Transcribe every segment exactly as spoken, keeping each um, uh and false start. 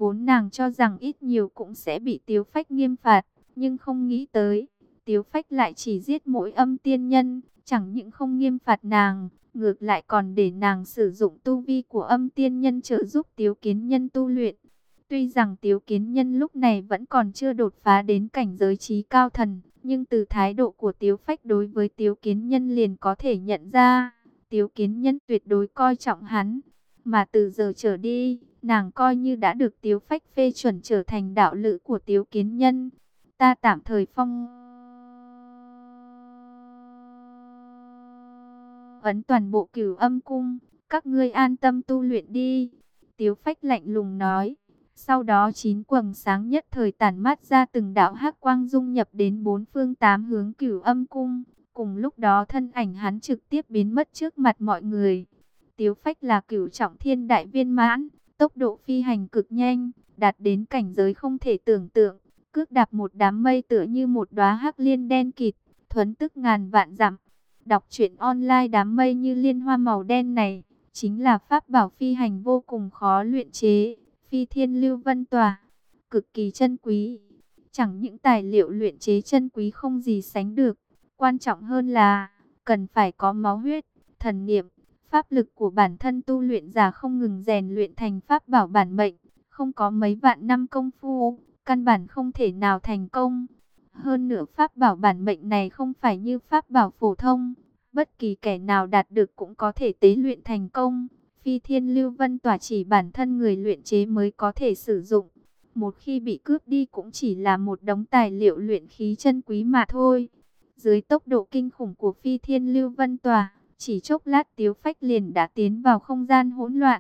Vốn nàng cho rằng ít nhiều cũng sẽ bị Tiếu Phách nghiêm phạt, nhưng không nghĩ tới, Tiếu Phách lại chỉ giết mỗi âm tiên nhân, chẳng những không nghiêm phạt nàng, ngược lại còn để nàng sử dụng tu vi của âm tiên nhân trợ giúp Tiếu Kiến Nhân tu luyện. Tuy rằng Tiếu Kiến Nhân lúc này vẫn còn chưa đột phá đến cảnh giới trí cao thần, nhưng từ thái độ của Tiếu Phách đối với Tiếu Kiến Nhân liền có thể nhận ra, Tiếu Kiến Nhân tuyệt đối coi trọng hắn. Mà từ giờ trở đi, nàng coi như đã được Tiếu Phách phê chuẩn trở thành đạo lữ của Tiếu Kiến Nhân. Ta tạm thời phong ấn toàn bộ Cửu Âm cung, các ngươi an tâm tu luyện đi. Tiếu Phách lạnh lùng nói. Sau đó chín quầng sáng nhất thời tản mát ra từng đạo hắc quang dung nhập đến bốn phương tám hướng Cửu Âm cung. Cùng lúc đó thân ảnh hắn trực tiếp biến mất trước mặt mọi người. Tiếu Phách là cửu trọng thiên đại viên mãn, tốc độ phi hành cực nhanh, đạt đến cảnh giới không thể tưởng tượng. Cước đạp một đám mây tựa như một đóa hắc liên đen kịt, thuấn tức ngàn vạn dặm. Đọc truyện online đám mây như liên hoa màu đen này, chính là pháp bảo phi hành vô cùng khó luyện chế, Phi Thiên Lưu Vân Tỏa, cực kỳ chân quý. Chẳng những tài liệu luyện chế chân quý không gì sánh được, quan trọng hơn là cần phải có máu huyết, thần niệm, pháp lực của bản thân tu luyện giả không ngừng rèn luyện thành pháp bảo bản mệnh, không có mấy vạn năm công phu, căn bản không thể nào thành công. Hơn nữa pháp bảo bản mệnh này không phải như pháp bảo phổ thông, bất kỳ kẻ nào đạt được cũng có thể tế luyện thành công. Phi Thiên Lưu Vân Tỏa chỉ bản thân người luyện chế mới có thể sử dụng. Một khi bị cướp đi cũng chỉ là một đống tài liệu luyện khí chân quý mà thôi. Dưới tốc độ kinh khủng của Phi Thiên Lưu Vân Tỏa, chỉ chốc lát Tiếu Phách liền đã tiến vào không gian hỗn loạn.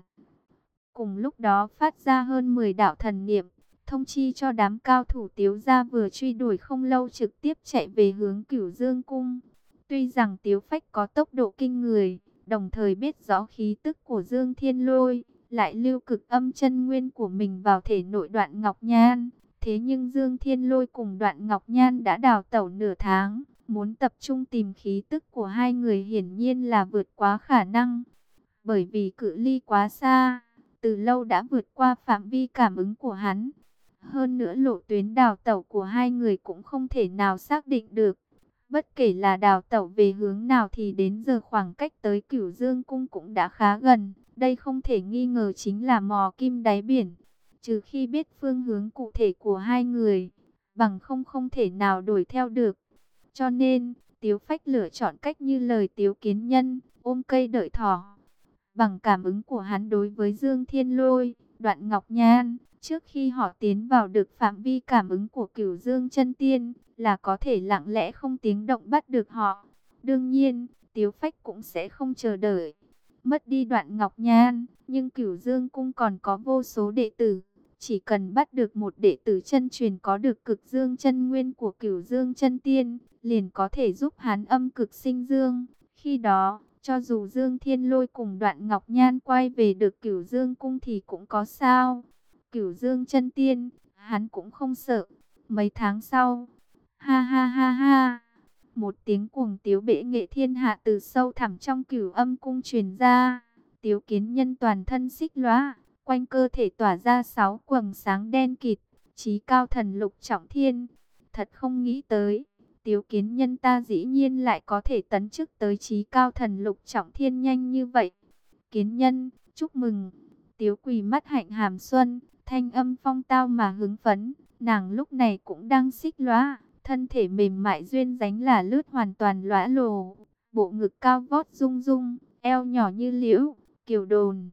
Cùng lúc đó phát ra hơn mười đạo thần niệm, thông chi cho đám cao thủ Tiếu gia vừa truy đuổi không lâu trực tiếp chạy về hướng Cửu Dương cung. Tuy rằng Tiếu Phách có tốc độ kinh người, đồng thời biết rõ khí tức của Dương Thiên Lôi, lại lưu cực âm chân nguyên của mình vào thể nội Đoạn Ngọc Nhan. Thế nhưng Dương Thiên Lôi cùng Đoạn Ngọc Nhan đã đào tẩu nửa tháng, muốn tập trung tìm khí tức của hai người hiển nhiên là vượt quá khả năng. Bởi vì cự ly quá xa, từ lâu đã vượt qua phạm vi cảm ứng của hắn. Hơn nữa lộ tuyến đào tẩu của hai người cũng không thể nào xác định được. Bất kể là đào tẩu về hướng nào thì đến giờ khoảng cách tới Cửu Dương cung cũng đã khá gần. Đây không thể nghi ngờ chính là mò kim đáy biển. Trừ khi biết phương hướng cụ thể của hai người, bằng không không thể nào đuổi theo được. Cho nên, Tiếu Phách lựa chọn cách như lời Tiếu Kiến Nhân, ôm cây đợi thỏ. Bằng cảm ứng của hắn đối với Dương Thiên Lôi, Đoạn Ngọc Nhan, trước khi họ tiến vào được phạm vi cảm ứng của Cửu Dương chân tiên, là có thể lặng lẽ không tiếng động bắt được họ. Đương nhiên, Tiếu Phách cũng sẽ không chờ đợi. Mất đi Đoạn Ngọc Nhan, nhưng Cửu Dương cung còn có vô số đệ tử. Chỉ cần bắt được một đệ tử chân truyền có được cực dương chân nguyên của Cửu Dương chân tiên, liền có thể giúp hắn âm cực sinh dương. Khi đó, cho dù Dương Thiên Lôi cùng Đoạn Ngọc Nhan quay về được Cửu Dương cung thì cũng có sao. Cửu Dương chân tiên, hắn cũng không sợ. Mấy tháng sau, ha ha ha ha, một tiếng cuồng tiếu bệ nghệ thiên hạ từ sâu thẳm trong Cửu Âm cung truyền ra. Tiếu Kiến Nhân toàn thân xích lóa, quanh cơ thể tỏa ra sáu quầng sáng đen kịt, chí cao thần lục trọng thiên. Thật không nghĩ tới, Tiếu Kiến Nhân ta dĩ nhiên lại có thể tấn chức tới chí cao thần lục trọng thiên nhanh như vậy. Kiến Nhân, chúc mừng. Tiếu Quỳ mắt hạnh hàm xuân, thanh âm phong tao mà hứng phấn. Nàng lúc này cũng đang xích lóa, thân thể mềm mại duyên dánh là lướt hoàn toàn lõa lồ, bộ ngực cao vót rung rung, eo nhỏ như liễu, kiều đồn.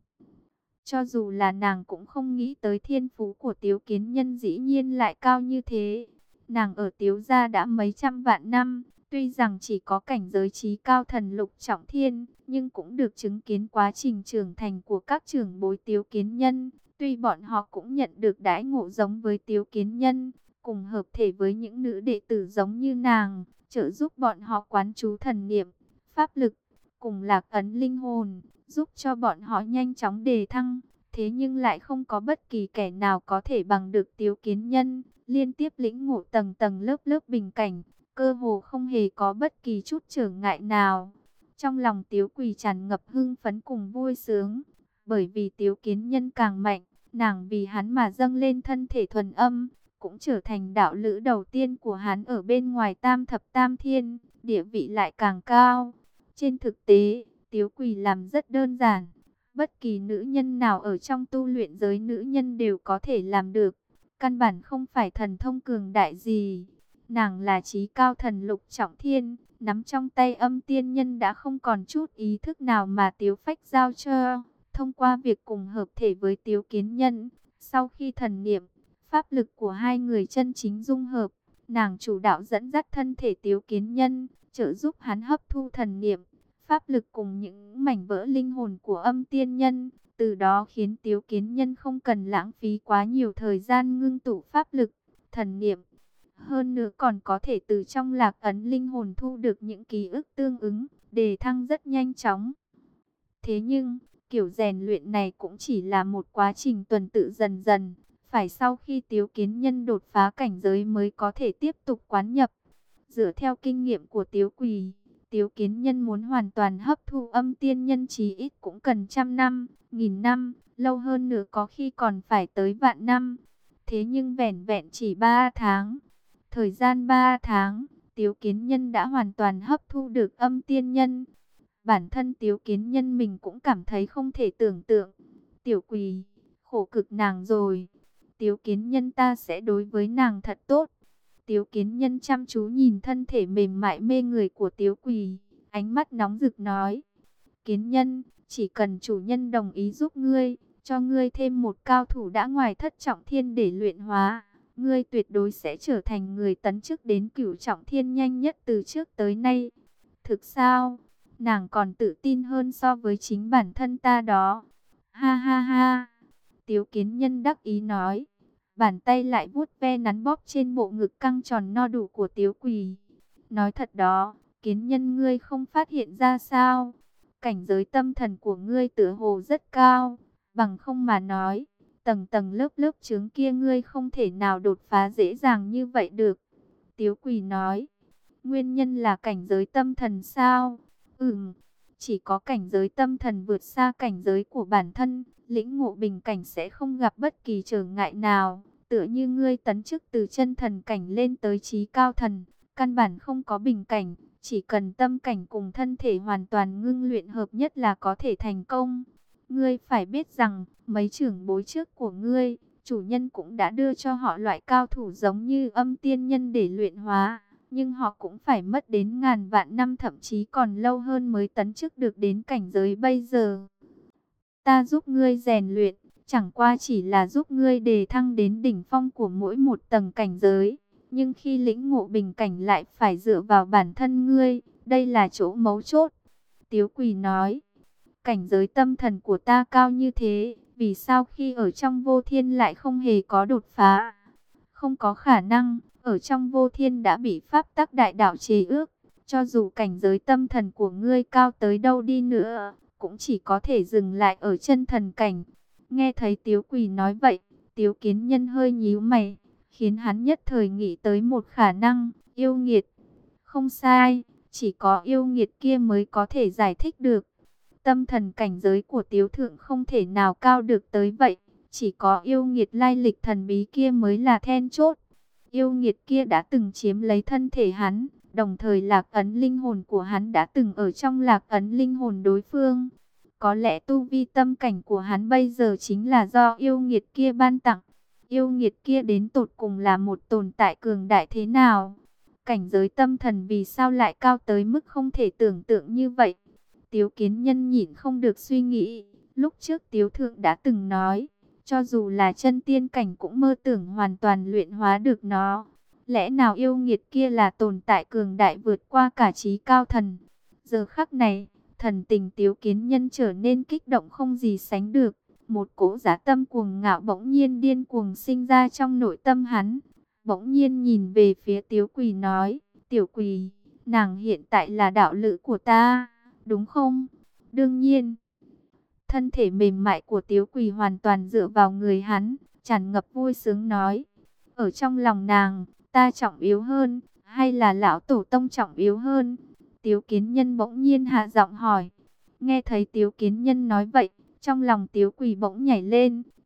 Cho dù là nàng cũng không nghĩ tới thiên phú của Tiếu Kiến Nhân dĩ nhiên lại cao như thế. Nàng ở Tiếu gia đã mấy trăm vạn năm, tuy rằng chỉ có cảnh giới trí cao thần lục trọng thiên, nhưng cũng được chứng kiến quá trình trưởng thành của các trưởng bối Tiếu Kiến Nhân. Tuy bọn họ cũng nhận được đãi ngộ giống với Tiếu Kiến Nhân, cùng hợp thể với những nữ đệ tử giống như nàng, trợ giúp bọn họ quán chú thần niệm, pháp lực, cùng lạc ấn linh hồn, giúp cho bọn họ nhanh chóng đề thăng. Thế nhưng lại không có bất kỳ kẻ nào có thể bằng được Tiếu Kiến Nhân, liên tiếp lĩnh ngộ tầng tầng lớp lớp bình cảnh, cơ hồ không hề có bất kỳ chút trở ngại nào. Trong lòng Tiếu Quỳ tràn ngập hưng phấn cùng vui sướng, bởi vì Tiếu Kiến Nhân càng mạnh, Nàng vì hắn mà dâng lên thân thể thuần âm, cũng trở thành đạo lữ đầu tiên của hắn ở bên ngoài tam thập tam thiên, địa vị lại càng cao. Trên thực tế, Tiếu Quỳ làm rất đơn giản. Bất kỳ nữ nhân nào ở trong tu luyện giới nữ nhân đều có thể làm được. Căn bản không phải thần thông cường đại gì. Nàng là chí cao thần lục trọng thiên, nắm trong tay âm tiên nhân đã không còn chút ý thức nào mà Tiếu Phách giao cho. Thông qua việc cùng hợp thể với Tiếu Kiến Nhân, sau khi thần niệm, pháp lực của hai người chân chính dung hợp, nàng chủ đạo dẫn dắt thân thể Tiếu Kiến Nhân, trợ giúp hắn hấp thu thần niệm, pháp lực cùng những mảnh vỡ linh hồn của âm tiên nhân. Từ đó khiến Tiếu Kiến Nhân không cần lãng phí quá nhiều thời gian ngưng tụ pháp lực, thần niệm. Hơn nữa còn có thể từ trong lạc ấn linh hồn thu được những ký ức tương ứng, đề thăng rất nhanh chóng. Thế nhưng, kiểu rèn luyện này cũng chỉ là một quá trình tuần tự dần dần, phải sau khi Tiếu Kiến Nhân đột phá cảnh giới mới có thể tiếp tục quán nhập. Dựa theo kinh nghiệm của Tiếu Quỳ, Tiếu Kiến Nhân muốn hoàn toàn hấp thu âm tiên nhân chí ít cũng cần trăm năm, nghìn năm, lâu hơn nữa có khi còn phải tới vạn năm. Thế nhưng vẻn vẹn chỉ ba tháng, thời gian ba tháng, Tiếu Kiến Nhân đã hoàn toàn hấp thu được âm tiên nhân. Bản thân Tiếu Kiến Nhân mình cũng cảm thấy không thể tưởng tượng. Tiểu Quỳ, khổ cực nàng rồi. Tiếu Kiến Nhân ta sẽ đối với nàng thật tốt. Tiếu Kiến Nhân chăm chú nhìn thân thể mềm mại mê người của Tiếu Quỳ, ánh mắt nóng rực nói: Kiến Nhân, chỉ cần chủ nhân đồng ý giúp ngươi, cho ngươi thêm một cao thủ đã ngoài thất trọng thiên để luyện hóa, ngươi tuyệt đối sẽ trở thành người tấn chức đến cửu trọng thiên nhanh nhất từ trước tới nay. Thực sao? Nàng còn tự tin hơn so với chính bản thân ta đó. Ha ha ha. Tiếu Kiến Nhân đắc ý nói. Bàn tay lại vuốt ve nắn bóp trên bộ ngực căng tròn no đủ của Tiếu Quỳ. Nói thật đó, Kiến Nhân ngươi không phát hiện ra sao? Cảnh giới tâm thần của ngươi tựa hồ rất cao. Bằng không mà nói, tầng tầng lớp lớp chướng kia ngươi không thể nào đột phá dễ dàng như vậy được. Tiếu Quỳ nói. Nguyên nhân là cảnh giới tâm thần sao? Ừm, chỉ có cảnh giới tâm thần vượt xa cảnh giới của bản thân, lĩnh ngộ bình cảnh sẽ không gặp bất kỳ trở ngại nào. Tựa như ngươi tấn chức từ chân thần cảnh lên tới chí cao thần, căn bản không có bình cảnh, chỉ cần tâm cảnh cùng thân thể hoàn toàn ngưng luyện hợp nhất là có thể thành công. Ngươi phải biết rằng, mấy trưởng bối trước của ngươi, chủ nhân cũng đã đưa cho họ loại cao thủ giống như âm tiên nhân để luyện hóa. Nhưng họ cũng phải mất đến ngàn vạn năm thậm chí còn lâu hơn mới tấn chức được đến cảnh giới bây giờ. Ta giúp ngươi rèn luyện, chẳng qua chỉ là giúp ngươi đề thăng đến đỉnh phong của mỗi một tầng cảnh giới. Nhưng khi lĩnh ngộ bình cảnh lại phải dựa vào bản thân ngươi, đây là chỗ mấu chốt. Tiếu Quỳ nói, cảnh giới tâm thần của ta cao như thế, vì sao khi ở trong vô thiên lại không hề có đột phá? Không có khả năng. Ở trong vô thiên đã bị pháp tắc đại đạo chế ước, cho dù cảnh giới tâm thần của ngươi cao tới đâu đi nữa, cũng chỉ có thể dừng lại ở chân thần cảnh. Nghe thấy Tiếu Quỳ nói vậy, Tiếu Kiến Nhân hơi nhíu mày, khiến hắn nhất thời nghĩ tới một khả năng, yêu nghiệt. Không sai, chỉ có yêu nghiệt kia mới có thể giải thích được. Tâm thần cảnh giới của Tiếu Thượng không thể nào cao được tới vậy, chỉ có yêu nghiệt lai lịch thần bí kia mới là then chốt. Yêu nghiệt kia đã từng chiếm lấy thân thể hắn, đồng thời lạc ấn linh hồn của hắn đã từng ở trong lạc ấn linh hồn đối phương. Có lẽ tu vi tâm cảnh của hắn bây giờ chính là do yêu nghiệt kia ban tặng. Yêu nghiệt kia đến tột cùng là một tồn tại cường đại thế nào? Cảnh giới tâm thần vì sao lại cao tới mức không thể tưởng tượng như vậy? Tiếu Kiến Nhân nhịn không được suy nghĩ, lúc trước Tiếu Thượng đã từng nói, cho dù là chân tiên cảnh cũng mơ tưởng hoàn toàn luyện hóa được nó. Lẽ nào yêu nghiệt kia là tồn tại cường đại vượt qua cả trí cao thần? Giờ khắc này, thần tình Tiếu Kiến Nhân trở nên kích động không gì sánh được. Một cỗ dã tâm cuồng ngạo bỗng nhiên điên cuồng sinh ra trong nội tâm hắn. Bỗng nhiên nhìn về phía Tiếu Quỳ nói, Tiểu Quỳ, nàng hiện tại là đạo lữ của ta, đúng không? Đương nhiên. Thân thể mềm mại của Tiếu Quỳ hoàn toàn dựa vào người hắn, tràn ngập vui sướng nói. Ở trong lòng nàng, ta trọng yếu hơn, hay là lão tổ tông trọng yếu hơn? Tiếu Kiến Nhân bỗng nhiên hạ giọng hỏi. Nghe thấy Tiếu Kiến Nhân nói vậy, trong lòng Tiếu Quỳ bỗng nhảy lên,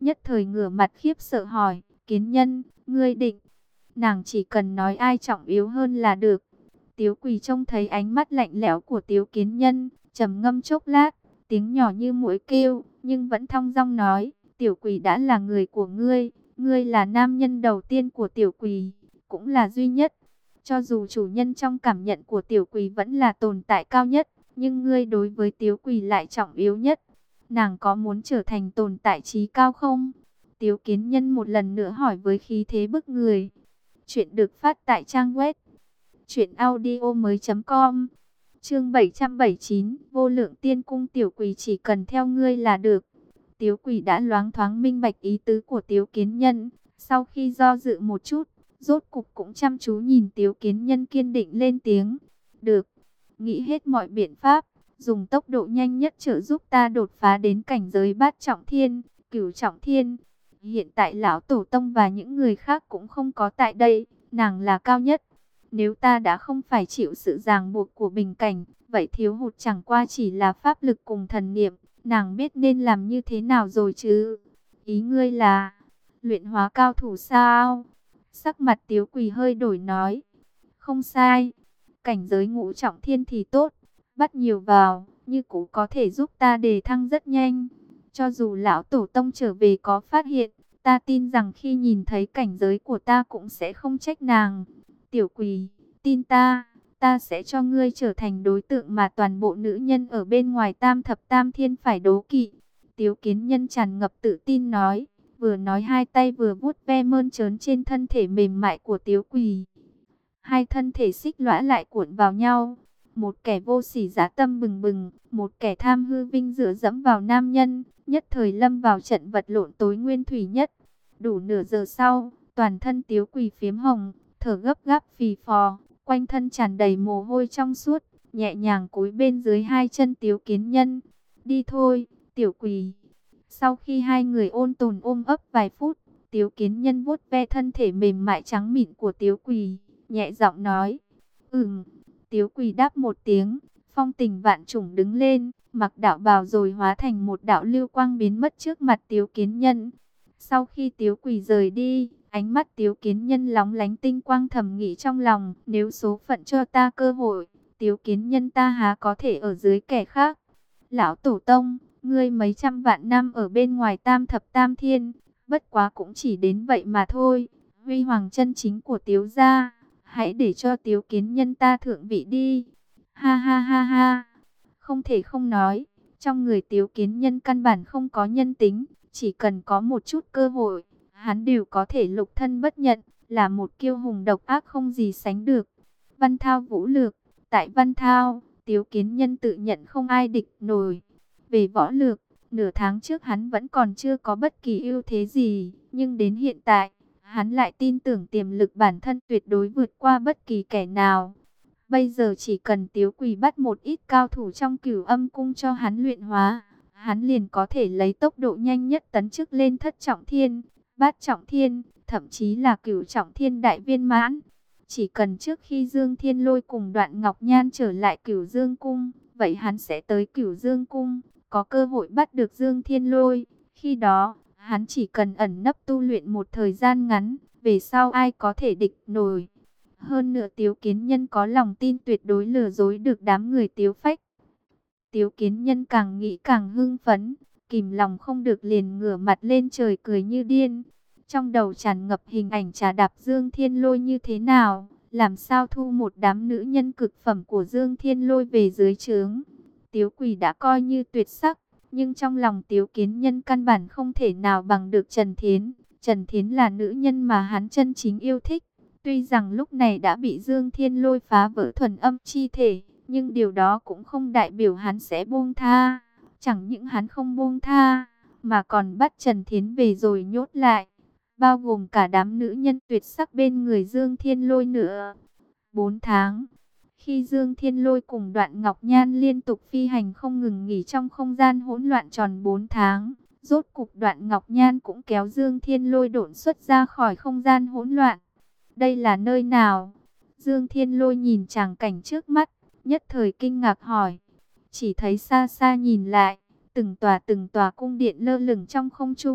nhất thời ngửa mặt khiếp sợ hỏi, Kiến Nhân, ngươi định? Nàng chỉ cần nói ai trọng yếu hơn là được. Tiếu Quỳ trông thấy ánh mắt lạnh lẽo của Tiếu Kiến Nhân, trầm ngâm chốc lát, tiếng nhỏ như muỗi kêu, nhưng vẫn thong dong nói, Tiểu Quỳ đã là người của ngươi, ngươi là nam nhân đầu tiên của Tiểu Quỳ, cũng là duy nhất. Cho dù chủ nhân trong cảm nhận của Tiểu Quỳ vẫn là tồn tại cao nhất, nhưng ngươi đối với Tiếu Quỳ lại trọng yếu nhất. Nàng có muốn trở thành tồn tại trí cao không? Tiếu Kiến Nhân một lần nữa hỏi với khí thế bức người. Chuyện được phát tại trang web truyện audio mới chấm com. Chương bảy trăm bảy mươi chín, Vô Lượng Tiên Cung. Tiểu Quỳ chỉ cần theo ngươi là được. Tiếu Quỳ đã loáng thoáng minh bạch ý tứ của Tiếu Kiến Nhân, sau khi do dự một chút, rốt cục cũng chăm chú nhìn Tiếu Kiến Nhân, kiên định lên tiếng. Được, nghĩ hết mọi biện pháp, dùng tốc độ nhanh nhất trợ giúp ta đột phá đến cảnh giới bát trọng thiên, cửu trọng thiên. Hiện tại lão tổ tông và những người khác cũng không có tại đây, nàng là cao nhất. Nếu ta đã không phải chịu sự ràng buộc của bình cảnh, vậy thiếu hụt chẳng qua chỉ là pháp lực cùng thần niệm, nàng biết nên làm như thế nào rồi chứ? Ý ngươi là luyện hóa cao thủ sao? Sắc mặt Tiếu Quỳ hơi đổi nói. Không sai, cảnh giới ngũ trọng thiên thì tốt, bắt nhiều vào, như cũ có thể giúp ta đề thăng rất nhanh. Cho dù lão tổ tông trở về có phát hiện, ta tin rằng khi nhìn thấy cảnh giới của ta cũng sẽ không trách nàng. Tiểu Quỳ, tin ta, ta sẽ cho ngươi trở thành đối tượng mà toàn bộ nữ nhân ở bên ngoài tam thập tam thiên phải đố kỵ. Tiếu Kiến Nhân tràn ngập tự tin nói, vừa nói hai tay vừa vuốt ve mơn trớn trên thân thể mềm mại của Tiếu Quỳ. Hai thân thể xích lõa lại cuộn vào nhau. Một kẻ vô sỉ dã tâm bừng bừng, một kẻ tham hư vinh dựa dẫm vào nam nhân, nhất thời lâm vào trận vật lộn tối nguyên thủy nhất. Đủ nửa giờ sau, toàn thân Tiếu Quỳ phiếm hồng, thở gấp gáp phì phò, quanh thân tràn đầy mồ hôi trong suốt, nhẹ nhàng cúi bên dưới hai chân Tiếu Kiến Nhân. Đi thôi, Tiểu Quỳ. Sau khi hai người ôn tồn ôm ấp vài phút, Tiếu Kiến Nhân vuốt ve thân thể mềm mại trắng mịn của Tiếu Quỳ, nhẹ giọng nói, ừm. Tiếu Quỳ đáp một tiếng, phong tình vạn trùng đứng lên, mặc đạo bào rồi hóa thành một đạo lưu quang biến mất trước mặt Tiếu Kiến Nhân. Sau khi Tiếu Quỳ rời đi, ánh mắt Tiếu Kiến Nhân lóng lánh tinh quang, thầm nghĩ trong lòng, nếu số phận cho ta cơ hội, Tiếu Kiến Nhân ta há có thể ở dưới kẻ khác. Lão Tổ Tông, ngươi mấy trăm vạn năm ở bên ngoài tam thập tam thiên, bất quá cũng chỉ đến vậy mà thôi. Huy hoàng chân chính của Tiếu gia, hãy để cho Tiếu Kiến Nhân ta thượng vị đi. Ha ha ha ha. Không thể không nói, trong người Tiếu Kiến Nhân căn bản không có nhân tính, chỉ cần có một chút cơ hội, hắn đều có thể lục thân bất nhận, là một kiêu hùng độc ác không gì sánh được. Văn Thao vũ lược, tại Văn Thao, Tiếu Kiến Nhân tự nhận không ai địch nổi. Về võ lược, nửa tháng trước hắn vẫn còn chưa có bất kỳ ưu thế gì, nhưng đến hiện tại, hắn lại tin tưởng tiềm lực bản thân tuyệt đối vượt qua bất kỳ kẻ nào. Bây giờ chỉ cần Tiếu Quỳ bắt một ít cao thủ trong Cửu Âm Cung cho hắn luyện hóa, hắn liền có thể lấy tốc độ nhanh nhất tấn chức lên thất trọng thiên, bát trọng thiên, thậm chí là cửu trọng thiên đại viên mãn. Chỉ cần trước khi Dương Thiên Lôi cùng Đoạn Ngọc Nhan trở lại Cửu Dương Cung, vậy hắn sẽ tới Cửu Dương Cung, có cơ hội bắt được Dương Thiên Lôi. Khi đó, hắn chỉ cần ẩn nấp tu luyện một thời gian ngắn, về sau ai có thể địch nổi. Hơn nữa Tiếu Kiến Nhân có lòng tin tuyệt đối lừa dối được đám người Tiếu Phách. Tiếu Kiến Nhân càng nghĩ càng hưng phấn, kìm lòng không được liền ngửa mặt lên trời cười như điên. Trong đầu tràn ngập hình ảnh trà đạp Dương Thiên Lôi như thế nào, làm sao thu một đám nữ nhân cực phẩm của Dương Thiên Lôi về dưới trướng. Tiếu Quỳ đã coi như tuyệt sắc, nhưng trong lòng Tiếu Kiến Nhân căn bản không thể nào bằng được Trần Thiến. Trần Thiến là nữ nhân mà hắn chân chính yêu thích. Tuy rằng lúc này đã bị Dương Thiên Lôi phá vỡ thuần âm chi thể, nhưng điều đó cũng không đại biểu hắn sẽ buông tha. Chẳng những hắn không buông tha, mà còn bắt Trần Thiến về rồi nhốt lại, bao gồm cả đám nữ nhân tuyệt sắc bên người Dương Thiên Lôi nữa. Bốn tháng, khi Dương Thiên Lôi cùng Đoạn Ngọc Nhan liên tục phi hành không ngừng nghỉ trong không gian hỗn loạn tròn bốn tháng, rốt cục Đoạn Ngọc Nhan cũng kéo Dương Thiên Lôi độn xuất ra khỏi không gian hỗn loạn. Đây là nơi nào? Dương Thiên Lôi nhìn tràng cảnh trước mắt, nhất thời kinh ngạc hỏi. Chỉ thấy xa xa nhìn lại, từng tòa từng tòa cung điện lơ lửng trong không trung,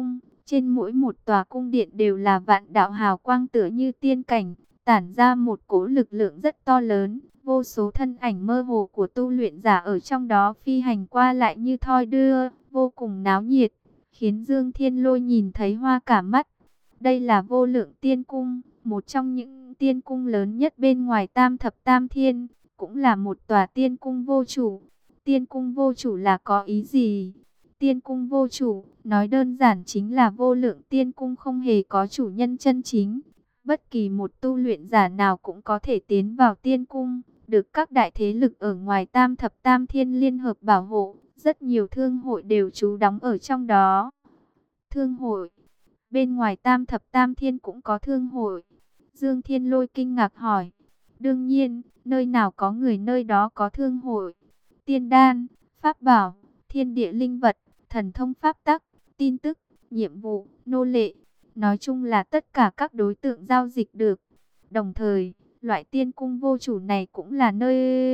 Trên mỗi một tòa cung điện đều là vạn đạo hào quang tựa như tiên cảnh, tản ra một cỗ lực lượng rất to lớn. Vô số thân ảnh mơ hồ của tu luyện giả ở trong đó phi hành qua lại như thoi đưa, vô cùng náo nhiệt, khiến Dương Thiên Lôi nhìn thấy hoa cả mắt. Đây là Vô Lượng Tiên Cung, một trong những tiên cung lớn nhất bên ngoài Tam Thập Tam Thiên, cũng là một tòa tiên cung vô chủ. Tiên cung vô chủ là có ý gì? Tiên cung vô chủ, nói đơn giản chính là Vô Lượng Tiên Cung không hề có chủ nhân chân chính. Bất kỳ một tu luyện giả nào cũng có thể tiến vào tiên cung, được các đại thế lực ở ngoài Tam Thập Tam Thiên liên hợp bảo hộ. Rất nhiều thương hội đều trú đóng ở trong đó. Thương hội? Bên ngoài Tam Thập Tam Thiên cũng có thương hội? Dương Thiên Lôi kinh ngạc hỏi. Đương nhiên, nơi nào có người nơi đó có thương hội. Tiên đan, pháp bảo, thiên địa linh vật, thần thông pháp tắc, tin tức, nhiệm vụ, nô lệ. Nói chung là tất cả các đối tượng giao dịch được. Đồng thời, loại tiên cung vô chủ này cũng là nơi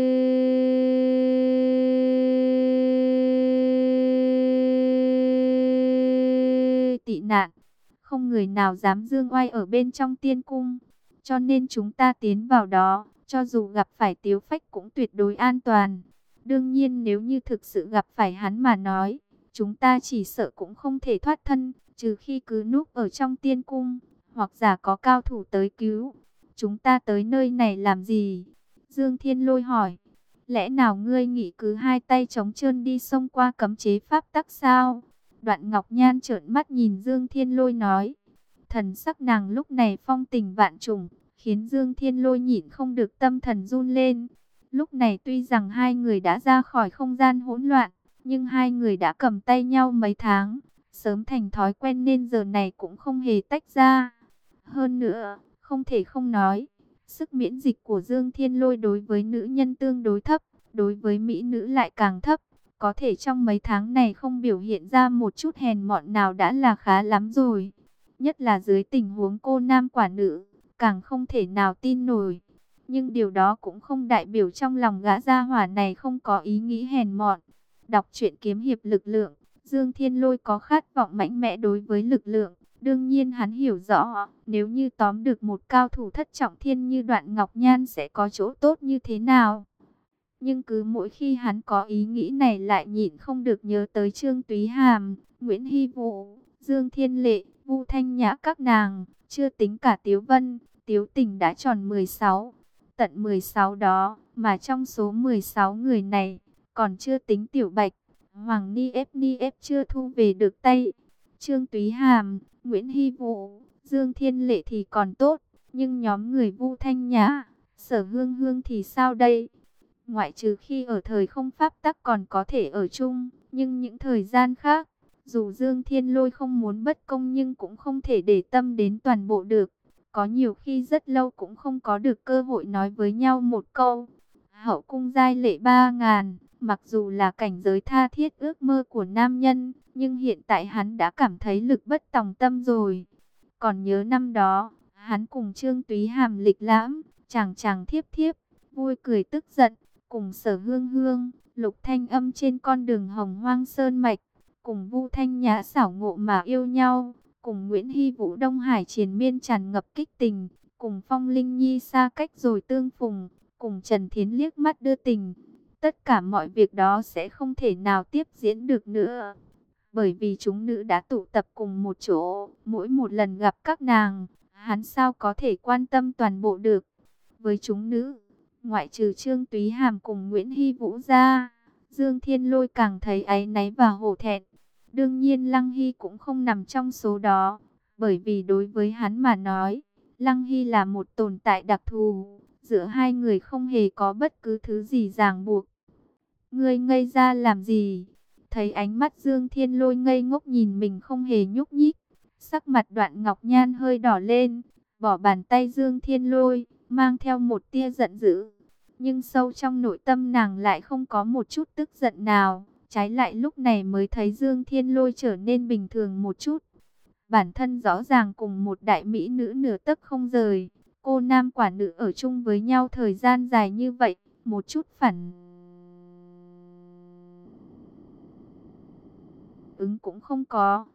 tị nạn. Không người nào dám dương oai ở bên trong tiên cung. Cho nên chúng ta tiến vào đó, cho dù gặp phải Tiếu Phách cũng tuyệt đối an toàn. Đương nhiên nếu như thực sự gặp phải hắn mà nói, chúng ta chỉ sợ cũng không thể thoát thân, trừ khi cứ núp ở trong tiên cung, hoặc giả có cao thủ tới cứu. Chúng ta tới nơi này làm gì? Dương Thiên Lôi hỏi. Lẽ nào ngươi nghĩ cứ hai tay trống trơn đi xông qua cấm chế pháp tắc sao? Đoạn Ngọc Nhan trợn mắt nhìn Dương Thiên Lôi nói. Thần sắc nàng lúc này phong tình vạn trùng, khiến Dương Thiên Lôi nhịn không được tâm thần run lên. Lúc này tuy rằng hai người đã ra khỏi không gian hỗn loạn, nhưng hai người đã cầm tay nhau mấy tháng, sớm thành thói quen nên giờ này cũng không hề tách ra. Hơn nữa, không thể không nói, sức miễn dịch của Dương Thiên Lôi đối với nữ nhân tương đối thấp, đối với mỹ nữ lại càng thấp. Có thể trong mấy tháng này không biểu hiện ra một chút hèn mọn nào đã là khá lắm rồi. Nhất là dưới tình huống cô nam quả nữ, càng không thể nào tin nổi. Nhưng điều đó cũng không đại biểu trong lòng gã gia hỏa này không có ý nghĩ hèn mọn. Đọc truyện kiếm hiệp lực lượng, Dương Thiên Lôi có khát vọng mạnh mẽ đối với lực lượng. Đương nhiên hắn hiểu rõ, nếu như tóm được một cao thủ thất trọng thiên như Đoạn Ngọc Nhan sẽ có chỗ tốt như thế nào. Nhưng cứ mỗi khi hắn có ý nghĩ này lại nhịn không được nhớ tới Trương Túy Hàm, Nguyễn Hy Vũ, Dương Thiên Lệ, Vu Thanh Nhã các nàng, chưa tính cả Tiếu Vân, Tiếu Tình đã tròn mười sáu. Tận mười sáu đó, mà trong số mười sáu người này, còn chưa tính Tiểu Bạch, Hoàng Ni ép Ni ép chưa thu về được tay. Trương Túy Hàm, Nguyễn Hy Vũ, Dương Thiên Lệ thì còn tốt, nhưng nhóm người Vu Thanh Nhã, Sở Hương Hương thì sao đây? Ngoại trừ khi ở thời không pháp tắc còn có thể ở chung, nhưng những thời gian khác, dù Dương Thiên Lôi không muốn bất công nhưng cũng không thể để tâm đến toàn bộ được. Có nhiều khi rất lâu cũng không có được cơ hội nói với nhau một câu. Hậu cung giai lệ ba ngàn, mặc dù là cảnh giới tha thiết ước mơ của nam nhân, nhưng hiện tại hắn đã cảm thấy lực bất tòng tâm rồi. Còn nhớ năm đó, hắn cùng Trương Túy Hàm lịch lãm, chàng chàng thiếp thiếp, vui cười tức giận, cùng Sở Hương Hương, Lục Thanh Âm trên con đường Hồng Hoang Sơn Mạch, cùng Vu Thanh Nhã xảo ngộ mà yêu nhau, cùng Nguyễn Hy Vũ Đông Hải triền miên tràn ngập kích tình, cùng Phong Linh Nhi xa cách rồi tương phùng, cùng Trần Thiến liếc mắt đưa tình. Tất cả mọi việc đó sẽ không thể nào tiếp diễn được nữa, bởi vì chúng nữ đã tụ tập cùng một chỗ, mỗi một lần gặp các nàng, hắn sao có thể quan tâm toàn bộ được. Với chúng nữ, ngoại trừ Trương Túy Hàm cùng Nguyễn Hy Vũ ra, Dương Thiên Lôi càng thấy áy náy và hổ thẹn. Đương nhiên Lăng Hy cũng không nằm trong số đó, bởi vì đối với hắn mà nói, Lăng Hy là một tồn tại đặc thù, giữa hai người không hề có bất cứ thứ gì ràng buộc. Ngươi ngây ra làm gì? Thấy ánh mắt Dương Thiên Lôi ngây ngốc nhìn mình không hề nhúc nhích, sắc mặt Đoạn Ngọc Nhan hơi đỏ lên, bỏ bàn tay Dương Thiên Lôi, mang theo một tia giận dữ. Nhưng sâu trong nội tâm nàng lại không có một chút tức giận nào, trái lại lúc này mới thấy Dương Thiên Lôi trở nên bình thường một chút. Bản thân rõ ràng cùng một đại mỹ nữ nửa tấc không rời, cô nam quả nữ ở chung với nhau thời gian dài như vậy, một chút phản ứng cũng không có,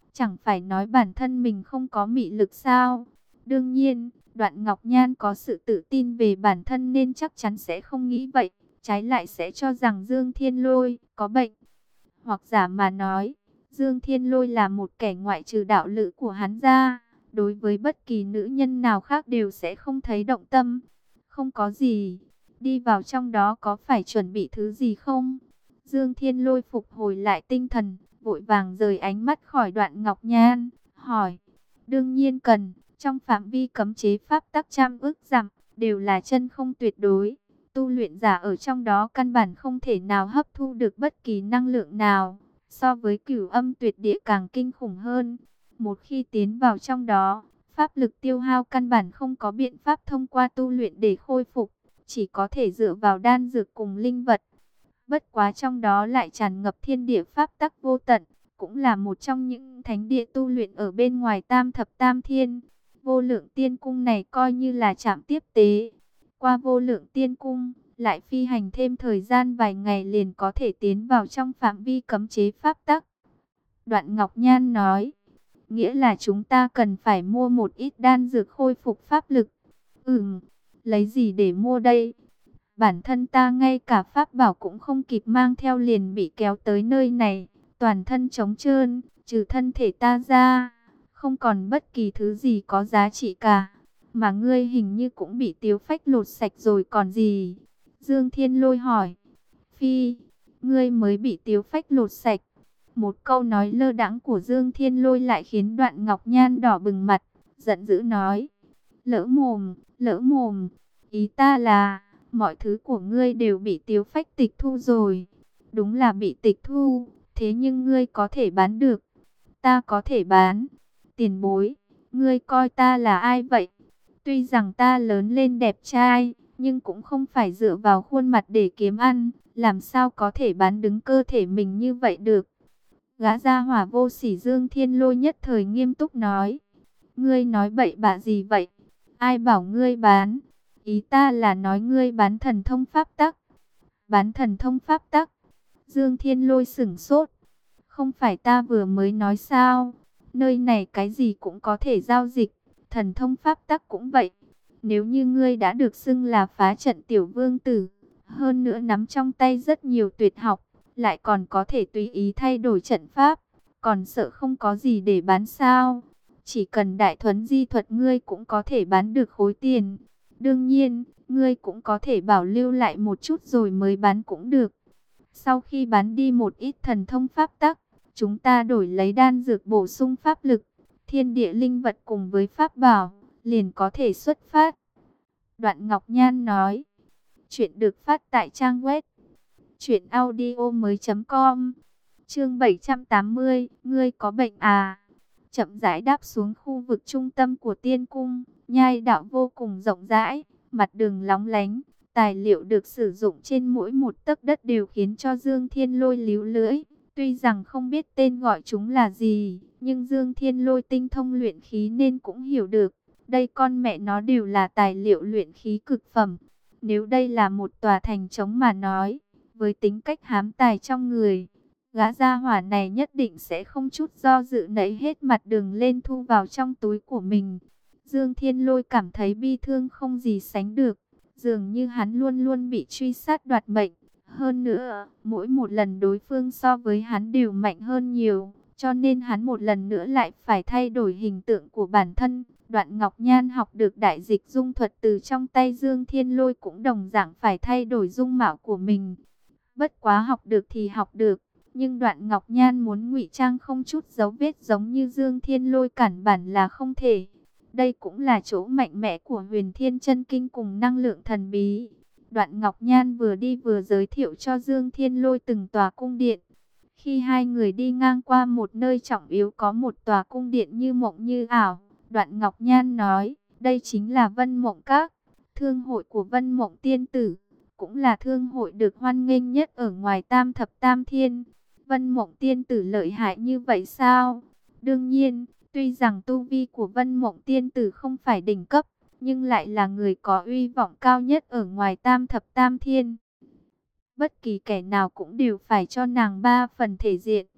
chẳng phải nói bản thân mình không có mị lực sao? Đương nhiên, Đoạn Ngọc Nhan có sự tự tin về bản thân nên chắc chắn sẽ không nghĩ vậy, trái lại sẽ cho rằng Dương Thiên Lôi có bệnh. Hoặc giả mà nói, Dương Thiên Lôi là một kẻ ngoại trừ đạo lữ của hắn ra, đối với bất kỳ nữ nhân nào khác đều sẽ không thấy động tâm. Không có gì, đi vào trong đó có phải chuẩn bị thứ gì không? Dương Thiên Lôi phục hồi lại tinh thần, vội vàng rời ánh mắt khỏi Đoạn Ngọc Nhan, hỏi. Đương nhiên cần, trong phạm vi cấm chế pháp tắc trăm ức dặm, đều là chân không tuyệt đối. Tu luyện giả ở trong đó căn bản không thể nào hấp thu được bất kỳ năng lượng nào. So với cửu âm tuyệt địa càng kinh khủng hơn. Một khi tiến vào trong đó, pháp lực tiêu hao căn bản không có biện pháp thông qua tu luyện để khôi phục. Chỉ có thể dựa vào đan dược cùng linh vật. Bất quá trong đó lại tràn ngập thiên địa pháp tắc vô tận. Cũng là một trong những thánh địa tu luyện ở bên ngoài tam thập tam thiên. Vô lượng tiên cung này coi như là trạm tiếp tế. Qua vô lượng tiên cung, lại phi hành thêm thời gian vài ngày liền có thể tiến vào trong phạm vi cấm chế pháp tắc. Đoạn Ngọc Nhan nói, nghĩa là chúng ta cần phải mua một ít đan dược khôi phục pháp lực. Ừm, lấy gì để mua đây? Bản thân ta ngay cả pháp bảo cũng không kịp mang theo liền bị kéo tới nơi này, toàn thân trống trơn, trừ thân thể ta ra, không còn bất kỳ thứ gì có giá trị cả. Mà ngươi hình như cũng bị Tiếu Phách lột sạch rồi còn gì? Dương Thiên Lôi hỏi. Phi, ngươi mới bị Tiếu Phách lột sạch. Một câu nói lơ đãng của Dương Thiên Lôi lại khiến Đoạn Ngọc Nhan đỏ bừng mặt, giận dữ nói. Lỡ mồm, lỡ mồm, ý ta là, mọi thứ của ngươi đều bị Tiếu Phách tịch thu rồi. Đúng là bị tịch thu, thế nhưng ngươi có thể bán được. Ta có thể bán. Tiền bối, ngươi coi ta là ai vậy? Tuy rằng ta lớn lên đẹp trai, nhưng cũng không phải dựa vào khuôn mặt để kiếm ăn, làm sao có thể bán đứng cơ thể mình như vậy được. Gã gia hỏa vô sỉ Dương Thiên Lôi nhất thời nghiêm túc nói. Ngươi nói bậy bạ gì vậy? Ai bảo ngươi bán? Ý ta là nói ngươi bán thần thông pháp tắc. Bán thần thông pháp tắc? Dương Thiên Lôi sửng sốt. Không phải ta vừa mới nói sao? Nơi này cái gì cũng có thể giao dịch. Thần thông pháp tắc cũng vậy. Nếu như ngươi đã được xưng là phá trận tiểu vương tử, hơn nữa nắm trong tay rất nhiều tuyệt học, lại còn có thể tùy ý thay đổi trận pháp, còn sợ không có gì để bán sao? Chỉ cần đại thuấn di thuật ngươi cũng có thể bán được khối tiền. Đương nhiên, ngươi cũng có thể bảo lưu lại một chút rồi mới bán cũng được. Sau khi bán đi một ít thần thông pháp tắc, chúng ta đổi lấy đan dược bổ sung pháp lực, thiên địa linh vật cùng với pháp bảo, liền có thể xuất phát. Đoạn Ngọc Nhan nói. Chuyện được phát tại trang web truyện audio mới chấm com. Chương bảy trăm tám mươi, ngươi có bệnh à? Chậm rãi đáp xuống khu vực trung tâm của tiên cung, nhai đạo vô cùng rộng rãi, mặt đường lóng lánh, tài liệu được sử dụng trên mỗi một tấc đất đều khiến cho Dương Thiên Lôi líu lưỡi. Tuy rằng không biết tên gọi chúng là gì, nhưng Dương Thiên Lôi tinh thông luyện khí nên cũng hiểu được. Đây con mẹ nó đều là tài liệu luyện khí cực phẩm. Nếu đây là một tòa thành trống mà nói, với tính cách hám tài trong người, gã gia hỏa này nhất định sẽ không chút do dự nẫy hết mặt đường lên thu vào trong túi của mình. Dương Thiên Lôi cảm thấy bi thương không gì sánh được. Dường như hắn luôn luôn bị truy sát đoạt mệnh. Hơn nữa, mỗi một lần đối phương so với hắn đều mạnh hơn nhiều. Cho nên hắn một lần nữa lại phải thay đổi hình tượng của bản thân. Đoạn Ngọc Nhan học được đại dịch dung thuật từ trong tay Dương Thiên Lôi cũng đồng dạng phải thay đổi dung mạo của mình. Bất quá học được thì học được. Nhưng Đoạn Ngọc Nhan muốn ngụy trang không chút dấu vết giống như Dương Thiên Lôi cản bản là không thể. Đây cũng là chỗ mạnh mẽ của Huyền Thiên Chân Kinh cùng năng lượng thần bí. Đoạn Ngọc Nhan vừa đi vừa giới thiệu cho Dương Thiên Lôi từng tòa cung điện. Khi hai người đi ngang qua một nơi trọng yếu có một tòa cung điện như mộng như ảo, Đoạn Ngọc Nhan nói, đây chính là Vân Mộng Các, thương hội của Vân Mộng Tiên Tử, cũng là thương hội được hoan nghênh nhất ở ngoài Tam Thập Tam Thiên. Vân Mộng Tiên Tử lợi hại như vậy sao? Đương nhiên, tuy rằng tu vi của Vân Mộng Tiên Tử không phải đỉnh cấp, nhưng lại là người có uy vọng cao nhất ở ngoài Tam Thập Tam Thiên. Bất kỳ kẻ nào cũng đều phải cho nàng ba phần thể diện.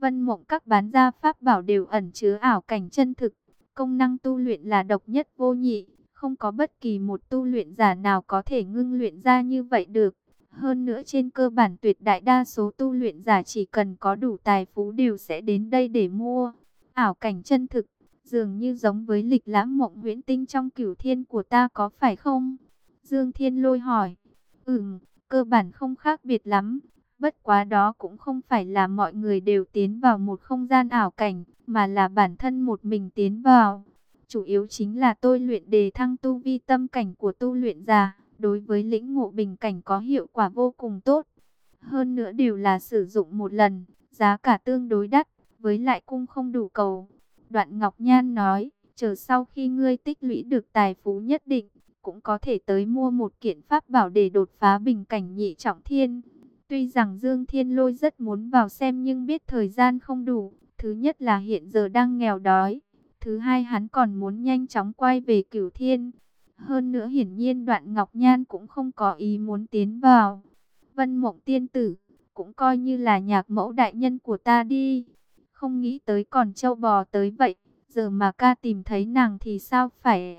Vân Mộng Các bán ra pháp bảo đều ẩn chứa ảo cảnh chân thực, công năng tu luyện là độc nhất vô nhị, không có bất kỳ một tu luyện giả nào có thể ngưng luyện ra như vậy được. Hơn nữa trên cơ bản tuyệt đại đa số tu luyện giả chỉ cần có đủ tài phú đều sẽ đến đây để mua. Ảo cảnh chân thực, dường như giống với lịch lãm mộng huyễn tinh trong cửu thiên của ta có phải không? Dương Thiên Lôi hỏi. Ừm, cơ bản không khác biệt lắm. Bất quá đó cũng không phải là mọi người đều tiến vào một không gian ảo cảnh, mà là bản thân một mình tiến vào. Chủ yếu chính là tôi luyện đề thăng tu vi tâm cảnh của tu luyện giả, đối với lĩnh ngộ bình cảnh có hiệu quả vô cùng tốt. Hơn nữa đều là sử dụng một lần, giá cả tương đối đắt, với lại cung không đủ cầu. Đoạn Ngọc Nhan nói, chờ sau khi ngươi tích lũy được tài phú nhất định, cũng có thể tới mua một kiện pháp bảo để đột phá bình cảnh nhị trọng thiên. Tuy rằng Dương Thiên Lôi rất muốn vào xem nhưng biết thời gian không đủ. Thứ nhất là hiện giờ đang nghèo đói. Thứ hai hắn còn muốn nhanh chóng quay về Cửu Thiên. Hơn nữa hiển nhiên Đoạn Ngọc Nhan cũng không có ý muốn tiến vào. Vân Mộng tiên tử, cũng coi như là nhạc mẫu đại nhân của ta đi. Không nghĩ tới còn trâu bò tới vậy. Giờ mà ca tìm thấy nàng thì sao phải...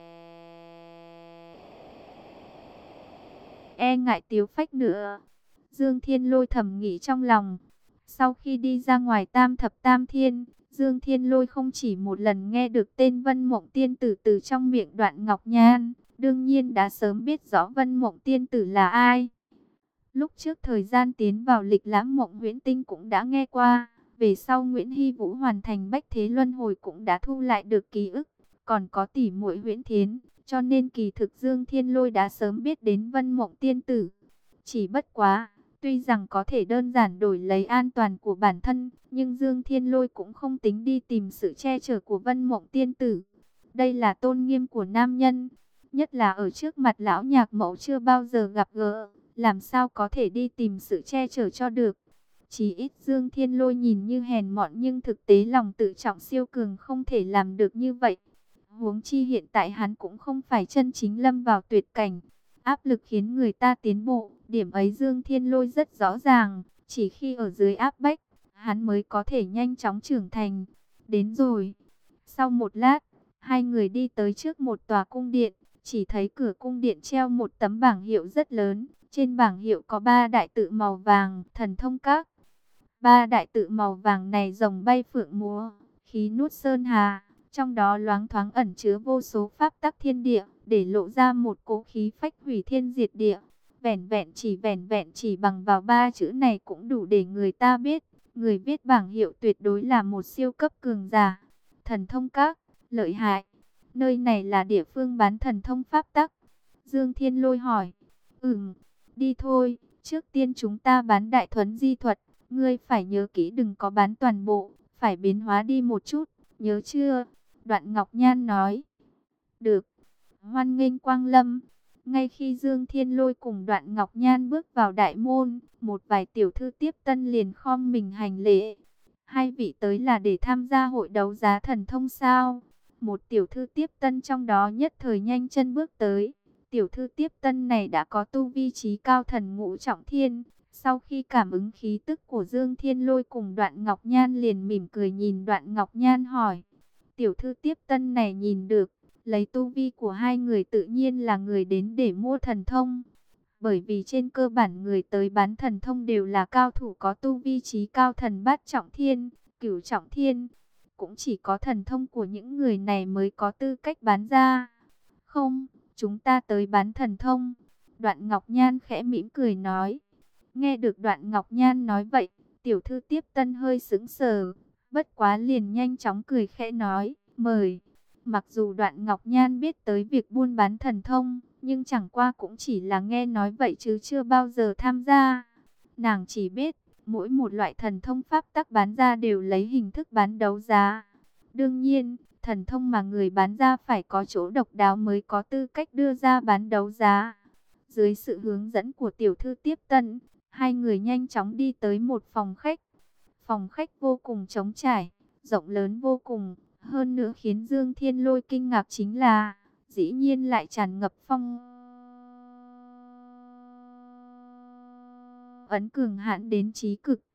e ngại Tiếu Phách nữa. Dương Thiên Lôi thầm nghĩ trong lòng. Sau khi đi ra ngoài Tam Thập Tam Thiên, Dương Thiên Lôi không chỉ một lần nghe được tên Vân Mộng Tiên Tử từ trong miệng Đoạn Ngọc Nhan, đương nhiên đã sớm biết rõ Vân Mộng Tiên Tử là ai. Lúc trước thời gian tiến vào lịch lãm mộng huyễn tinh cũng đã nghe qua, về sau Nguyễn Hy Vũ hoàn thành bách thế luân hồi cũng đã thu lại được ký ức, còn có tỷ muội Huyễn Thiến, cho nên kỳ thực Dương Thiên Lôi đã sớm biết đến Vân Mộng Tiên Tử. Chỉ bất quá, tuy rằng có thể đơn giản đổi lấy an toàn của bản thân, nhưng Dương Thiên Lôi cũng không tính đi tìm sự che chở của Vân Mộng Tiên Tử. Đây là tôn nghiêm của nam nhân, nhất là ở trước mặt lão nhạc mẫu chưa bao giờ gặp gỡ, làm sao có thể đi tìm sự che chở cho được. Chỉ ít Dương Thiên Lôi nhìn như hèn mọn nhưng thực tế lòng tự trọng siêu cường không thể làm được như vậy. Huống chi hiện tại hắn cũng không phải chân chính lâm vào tuyệt cảnh. Áp lực khiến người ta tiến bộ, điểm ấy Dương Thiên Lôi rất rõ ràng, chỉ khi ở dưới áp bách, hắn mới có thể nhanh chóng trưởng thành. Đến rồi. Sau một lát, hai người đi tới trước một tòa cung điện, chỉ thấy cửa cung điện treo một tấm bảng hiệu rất lớn, trên bảng hiệu có ba đại tự màu vàng, Thần Thông Các. Ba đại tự màu vàng này rồng bay phượng múa, khí nút sơn hà, trong đó loáng thoáng ẩn chứa vô số pháp tắc thiên địa, để lộ ra một cỗ khí phách hủy thiên diệt địa. Vẻn vẹn chỉ vẻn vẹn chỉ bằng vào ba chữ này cũng đủ để người ta biết, người viết bảng hiệu tuyệt đối là một siêu cấp cường giả. Thần Thông Các, lợi hại. Nơi này là địa phương bán thần thông pháp tắc. Dương Thiên Lôi hỏi. Ừm, đi thôi, trước tiên chúng ta bán đại thuấn di thuật. Ngươi phải nhớ kỹ đừng có bán toàn bộ, phải biến hóa đi một chút, nhớ chưa? Đoạn Ngọc Nhan nói. Được, hoan nghênh quang lâm. Ngay khi Dương Thiên Lôi cùng Đoạn Ngọc Nhan bước vào đại môn, một vài tiểu thư tiếp tân liền khom mình hành lễ. Hai vị tới là để tham gia hội đấu giá thần thông sao? Một tiểu thư tiếp tân trong đó nhất thời nhanh chân bước tới. Tiểu thư tiếp tân này đã có tu vi trí cao thần ngũ trọng thiên. Sau khi cảm ứng khí tức của Dương Thiên Lôi cùng Đoạn Ngọc Nhan liền mỉm cười nhìn Đoạn Ngọc Nhan hỏi. Tiểu thư tiếp tân này nhìn được, lấy tu vi của hai người tự nhiên là người đến để mua thần thông. Bởi vì trên cơ bản người tới bán thần thông đều là cao thủ có tu vi trí cao thần bát trọng thiên, cửu trọng thiên. Cũng chỉ có thần thông của những người này mới có tư cách bán ra. Không, chúng ta tới bán thần thông. Đoạn Ngọc Nhan khẽ mỉm cười nói. Nghe được Đoạn Ngọc Nhan nói vậy, tiểu thư tiếp tân hơi sững sờ, bất quá liền nhanh chóng cười khẽ nói, mời. Mặc dù Đoạn Ngọc Nhan biết tới việc buôn bán thần thông, nhưng chẳng qua cũng chỉ là nghe nói vậy chứ chưa bao giờ tham gia. Nàng chỉ biết, mỗi một loại thần thông pháp tắc bán ra đều lấy hình thức bán đấu giá. Đương nhiên, thần thông mà người bán ra phải có chỗ độc đáo mới có tư cách đưa ra bán đấu giá. Dưới sự hướng dẫn của tiểu thư tiếp tân, hai người nhanh chóng đi tới một phòng khách. Phòng khách vô cùng trống trải, rộng lớn vô cùng. Hơn nữa khiến Dương Thiên Lôi kinh ngạc chính là, dĩ nhiên lại tràn ngập phong ấn cường hãn đến chí cực.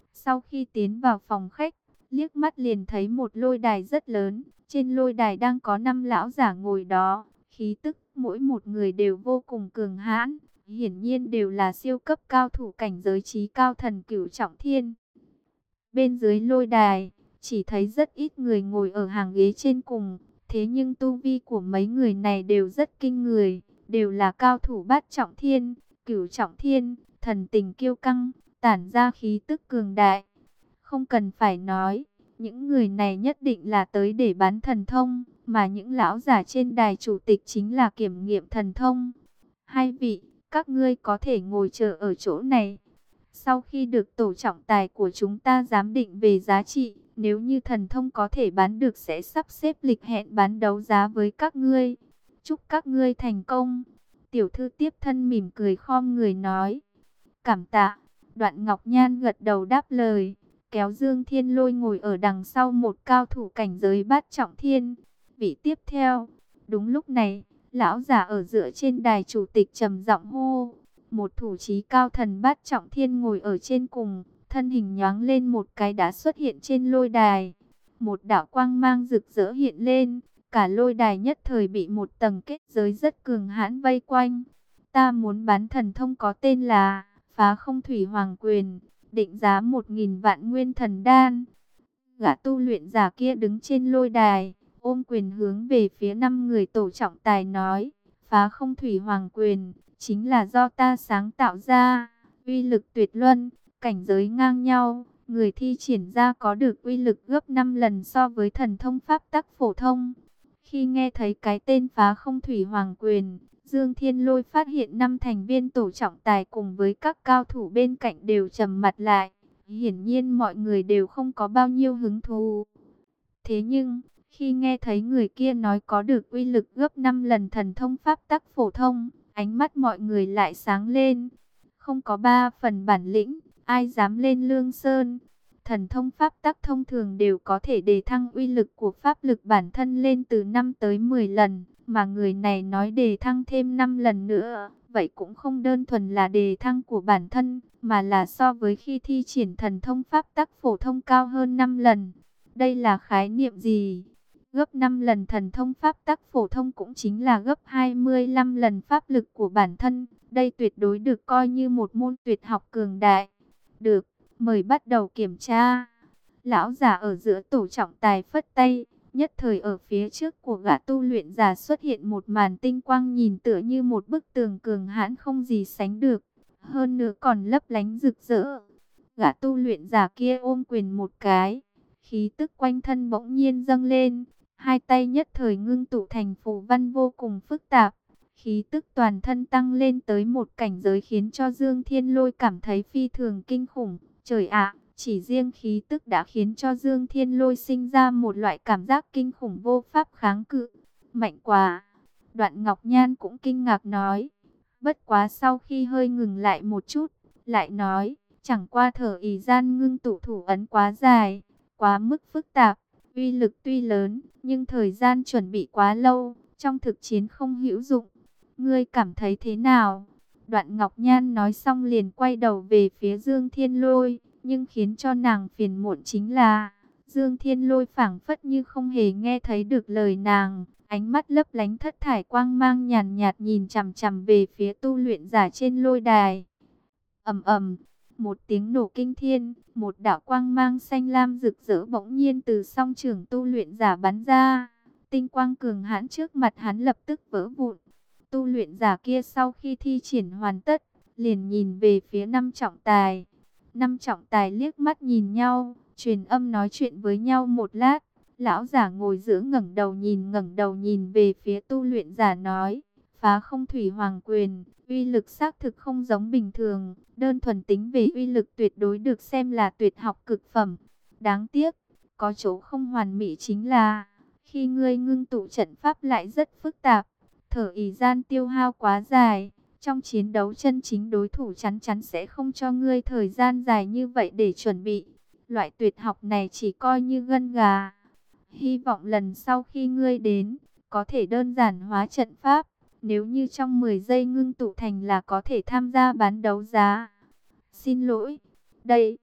Sau khi tiến vào phòng khách, liếc mắt liền thấy một lôi đài rất lớn. Trên lôi đài đang có năm lão giả ngồi đó. Khí tức mỗi một người đều vô cùng cường hãn. Hiển nhiên đều là siêu cấp cao thủ cảnh giới trí cao thần cửu trọng thiên. Bên dưới lôi đài, chỉ thấy rất ít người ngồi ở hàng ghế trên cùng. Thế nhưng tu vi của mấy người này đều rất kinh người. Đều là cao thủ bát trọng thiên, cửu trọng thiên, thần tình kiêu căng, tản ra khí tức cường đại. Không cần phải nói, những người này nhất định là tới để bán thần thông, mà những lão giả trên đài chủ tịch chính là kiểm nghiệm thần thông. Hai vị, các ngươi có thể ngồi chờ ở chỗ này. Sau khi được tổ trọng tài của chúng ta giám định về giá trị, nếu như thần thông có thể bán được sẽ sắp xếp lịch hẹn bán đấu giá với các ngươi. Chúc các ngươi thành công. Tiểu thư tiếp thân mỉm cười khom người nói. Cảm tạ. Đoạn Ngọc Nhan gật đầu đáp lời, kéo Dương Thiên Lôi ngồi ở đằng sau một cao thủ cảnh giới bát trọng thiên. Vị tiếp theo. Đúng lúc này, lão giả ở dựa trên đài chủ tịch trầm giọng hô. Một thủ trí cao thần bát trọng thiên ngồi ở trên cùng, thân hình nhoáng lên một cái đã xuất hiện trên lôi đài. Một đạo quang mang rực rỡ hiện lên, cả lôi đài nhất thời bị một tầng kết giới rất cường hãn vây quanh. Ta muốn bán thần thông có tên là Phá Không Thủy Hoàng Quyền, định giá một nghìn vạn nguyên thần đan. Gã tu luyện giả kia đứng trên lôi đài, ôm quyền hướng về phía năm người tổ trọng tài nói, Phá Không Thủy Hoàng Quyền chính là do ta sáng tạo ra, uy lực tuyệt luân, cảnh giới ngang nhau, người thi triển ra có được uy lực gấp năm lần so với thần thông pháp tắc phổ thông. Khi nghe thấy cái tên Phá Không Thủy Hoàng Quyền, Dương Thiên Lôi phát hiện năm thành viên tổ trọng tài cùng với các cao thủ bên cạnh đều trầm mặt lại. Hiển nhiên mọi người đều không có bao nhiêu hứng thú. Thế nhưng, khi nghe thấy người kia nói có được uy lực gấp năm lần thần thông pháp tắc phổ thông, ánh mắt mọi người lại sáng lên. Không có ba phần bản lĩnh, ai dám lên Lương Sơn. Thần thông pháp tắc thông thường đều có thể đề thăng uy lực của pháp lực bản thân lên từ năm tới mười lần. Mà người này nói đề thăng thêm năm lần nữa, vậy cũng không đơn thuần là đề thăng của bản thân, mà là so với khi thi triển thần thông pháp tắc phổ thông cao hơn năm lần. Đây là khái niệm gì? Gấp năm lần thần thông pháp tắc phổ thông cũng chính là gấp hai mươi lăm lần pháp lực của bản thân. Đây tuyệt đối được coi như một môn tuyệt học cường đại. Được, mời bắt đầu kiểm tra. Lão giả ở giữa tổ trọng tài phất tay. Nhất thời ở phía trước của gã tu luyện giả xuất hiện một màn tinh quang nhìn tựa như một bức tường cường hãn không gì sánh được. Hơn nữa còn lấp lánh rực rỡ. Gã tu luyện giả kia ôm quyền một cái. Khí tức quanh thân bỗng nhiên dâng lên. Hai tay nhất thời ngưng tụ thành phù văn vô cùng phức tạp. Khí tức toàn thân tăng lên tới một cảnh giới khiến cho Dương Thiên Lôi cảm thấy phi thường kinh khủng. Trời ạ! Chỉ riêng khí tức đã khiến cho Dương Thiên Lôi sinh ra một loại cảm giác kinh khủng vô pháp kháng cự. Mạnh quá! Đoạn Ngọc Nhan cũng kinh ngạc nói. Bất quá sau khi hơi ngừng lại một chút, lại nói, chẳng qua thở ỷ gian ngưng tụ thủ ấn quá dài, quá mức phức tạp, uy lực tuy lớn, nhưng thời gian chuẩn bị quá lâu, trong thực chiến không hữu dụng. Ngươi cảm thấy thế nào? Đoạn Ngọc Nhan nói xong liền quay đầu về phía Dương Thiên Lôi. Nhưng khiến cho nàng phiền muộn chính là Dương Thiên Lôi phảng phất như không hề nghe thấy được lời nàng, ánh mắt lấp lánh thất thải quang mang nhàn nhạt, nhìn chằm chằm về phía tu luyện giả trên lôi đài. Ầm ầm, một tiếng nổ kinh thiên, một đạo quang mang xanh lam rực rỡ bỗng nhiên từ song trưởng tu luyện giả bắn ra, tinh quang cường hãn trước mặt hắn lập tức vỡ vụn. Tu luyện giả kia sau khi thi triển hoàn tất, liền nhìn về phía năm trọng tài. Năm trọng tài liếc mắt nhìn nhau, truyền âm nói chuyện với nhau một lát. Lão giả ngồi giữa ngẩng đầu nhìn ngẩng đầu nhìn về phía tu luyện giả nói, Phá Không Thủy Hoàng Quyền, uy lực xác thực không giống bình thường, đơn thuần tính về uy lực tuyệt đối được xem là tuyệt học cực phẩm. Đáng tiếc, có chỗ không hoàn mỹ chính là, khi ngươi ngưng tụ trận pháp lại rất phức tạp, thở ỷ gian tiêu hao quá dài. Trong chiến đấu chân chính đối thủ chắn chắn sẽ không cho ngươi thời gian dài như vậy để chuẩn bị. Loại tuyệt học này chỉ coi như gân gà. Hy vọng lần sau khi ngươi đến, có thể đơn giản hóa trận pháp. Nếu như trong mười giây ngưng tụ thành là có thể tham gia bán đấu giá. Xin lỗi, đây,